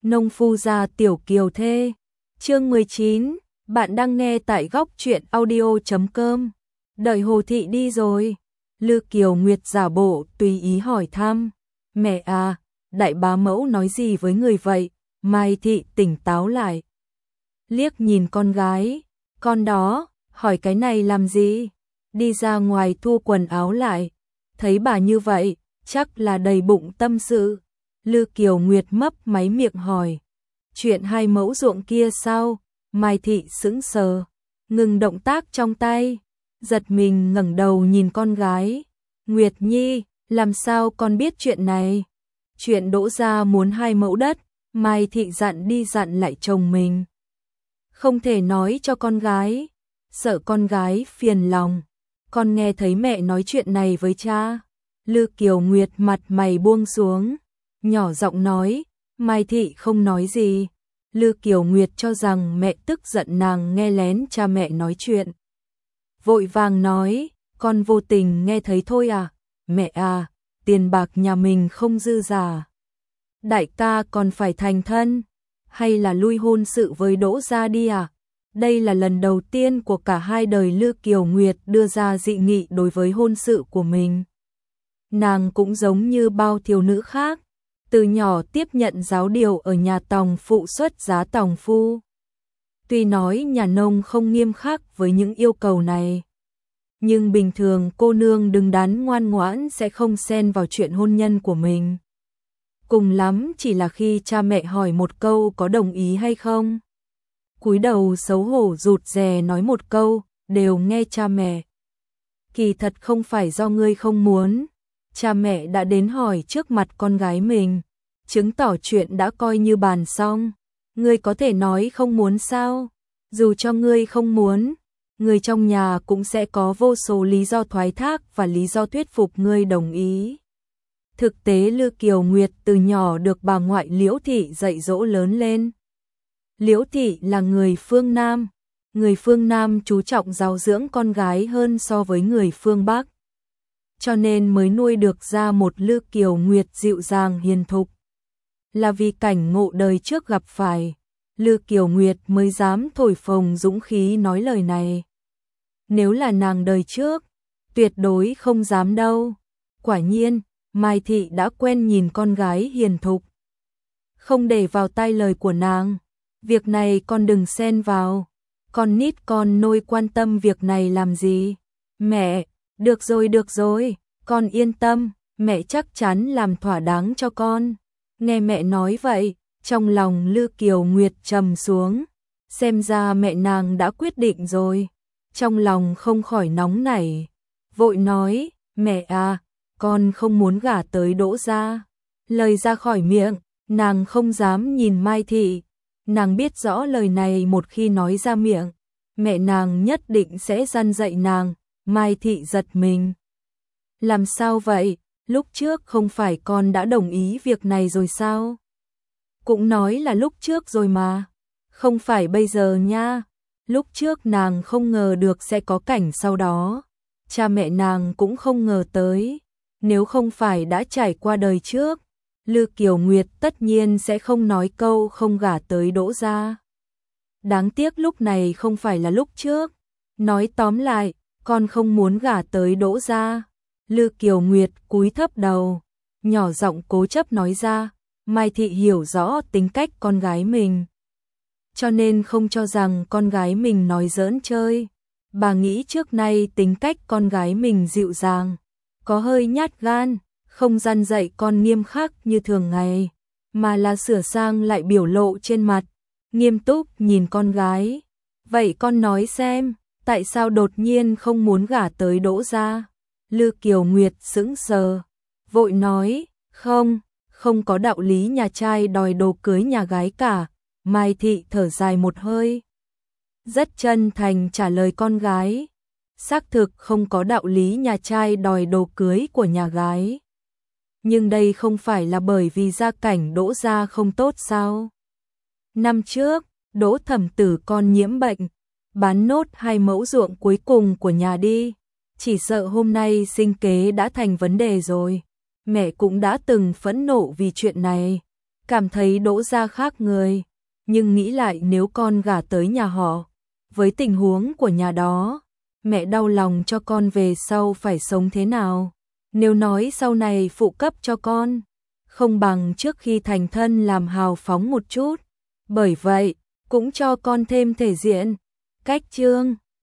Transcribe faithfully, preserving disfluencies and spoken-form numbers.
Nông phu gia tiểu kiều thê. Chương mười chín, bạn đang nghe tại góc truyện audio chấm com. Đợi Hồ thị đi rồi. Lư Kiều Nguyệt giả bộ tùy ý hỏi thăm. Mẹ à, đại bá mẫu nói gì với người vậy? Mai thị tỉnh táo lại. Liếc nhìn con gái. Con đó, hỏi cái này làm gì? Đi ra ngoài thu quần áo lại. Thấy bà như vậy, chắc là đầy bụng tâm sự. Lư Kiều Nguyệt mấp máy miệng hỏi. Chuyện hai mẫu ruộng kia sao? Mai thị sững sờ, ngừng động tác trong tay, giật mình ngẩng đầu nhìn con gái. Nguyệt Nhi, làm sao con biết chuyện này? Chuyện Đỗ gia muốn hai mẫu đất, Mai thị dặn đi dặn lại chồng mình. Không thể nói cho con gái, sợ con gái phiền lòng. Con nghe thấy mẹ nói chuyện này với cha. Lư Kiều Nguyệt mặt mày buông xuống, nhỏ giọng nói. Mai thị không nói gì. Lư Kiều Nguyệt cho rằng mẹ tức giận nàng nghe lén cha mẹ nói chuyện. Vội vàng nói, con vô tình nghe thấy thôi à. Mẹ à, tiền bạc nhà mình không dư giả. Đại ca còn phải thành thân, hay là lui hôn sự với Đỗ gia đi à? Đây là lần đầu tiên của cả hai đời Lư Kiều Nguyệt đưa ra dị nghị đối với hôn sự của mình. Nàng cũng giống như bao thiếu nữ khác, từ nhỏ tiếp nhận giáo điều ở nhà tòng phụ xuất giá tòng phu. Tuy nói nhà nông không nghiêm khắc với những yêu cầu này, nhưng bình thường cô nương đứng đắn ngoan ngoãn sẽ không xen vào chuyện hôn nhân của mình. Cùng lắm chỉ là khi cha mẹ hỏi một câu có đồng ý hay không. Cúi đầu xấu hổ rụt rè nói một câu, đều nghe cha mẹ. Kỳ thật không phải do ngươi không muốn. Cha mẹ đã đến hỏi trước mặt con gái mình, chứng tỏ chuyện đã coi như bàn xong. Ngươi có thể nói không muốn sao? Dù cho ngươi không muốn, người trong nhà cũng sẽ có vô số lý do thoái thác và lý do thuyết phục ngươi đồng ý. Thực tế Lư Kiều Nguyệt từ nhỏ được bà ngoại Liễu thị dạy dỗ lớn lên. Liễu thị là người phương Nam, người phương Nam chú trọng giáo dưỡng con gái hơn so với người phương Bắc. Cho nên mới nuôi được ra một Lư Kiều Nguyệt dịu dàng hiền thục. Là vì cảnh ngộ đời trước gặp phải, Lư Kiều Nguyệt mới dám thổi phồng dũng khí nói lời này. Nếu là nàng đời trước, tuyệt đối không dám đâu. Quả nhiên, Mai thị đã quen nhìn con gái hiền thục. Không để vào tai lời của nàng, việc này con đừng xen vào. Con nít con nôi quan tâm việc này làm gì? Mẹ, được rồi được rồi, con yên tâm, mẹ chắc chắn làm thỏa đáng cho con. Nghe mẹ nói vậy, trong lòng Lư Kiều Nguyệt trầm xuống, xem ra mẹ nàng đã quyết định rồi. Trong lòng không khỏi nóng nảy, vội nói, mẹ à, con không muốn gả tới Đỗ gia. Lời ra khỏi miệng, nàng không dám nhìn Mai thị. Nàng biết rõ lời này một khi nói ra miệng, mẹ nàng nhất định sẽ răn dạy nàng. Mai thị giật mình. Làm sao vậy? Lúc trước không phải con đã đồng ý việc này rồi sao? Cũng nói là lúc trước rồi mà. Không phải bây giờ nha. Lúc trước nàng không ngờ được sẽ có cảnh sau đó. Cha mẹ nàng cũng không ngờ tới. Nếu không phải đã trải qua đời trước, Lư Kiều Nguyệt tất nhiên sẽ không nói câu không gả tới Đỗ gia. Đáng tiếc lúc này không phải là lúc trước. Nói tóm lại, con không muốn gả tới Đỗ gia. Lư Kiều Nguyệt cúi thấp đầu, nhỏ giọng cố chấp nói ra. Mai thị hiểu rõ tính cách con gái mình, cho nên không cho rằng con gái mình nói giỡn chơi. Bà nghĩ trước nay tính cách con gái mình dịu dàng, có hơi nhát gan, không răn dạy con nghiêm khắc như thường ngày, mà là sửa sang lại biểu lộ trên mặt, nghiêm túc nhìn con gái. Vậy con nói xem, tại sao đột nhiên không muốn gả tới Đỗ gia? Lư Kiều Nguyệt sững sờ, vội nói, không, không có đạo lý nhà trai đòi đồ cưới nhà gái cả. Mai thị thở dài một hơi, rất chân thành trả lời con gái. Xác thực không có đạo lý nhà trai đòi đồ cưới của nhà gái. Nhưng đây không phải là bởi vì gia cảnh Đỗ gia không tốt sao? Năm trước, Đỗ thẩm tử con nhiễm bệnh, bán nốt hai mẫu ruộng cuối cùng của nhà đi. Chỉ sợ hôm nay sinh kế đã thành vấn đề rồi. Mẹ cũng đã từng phẫn nộ vì chuyện này. cảm thấy Đỗ gia khác người, nhưng nghĩ lại nếu con gả tới nhà họ, với tình huống của nhà đó, mẹ đau lòng cho con về sau phải sống thế nào. Nếu nói sau này phụ cấp cho con, không bằng trước khi thành thân làm hào phóng một chút. Bởi vậy, cũng cho con thêm thể diện. Cách chương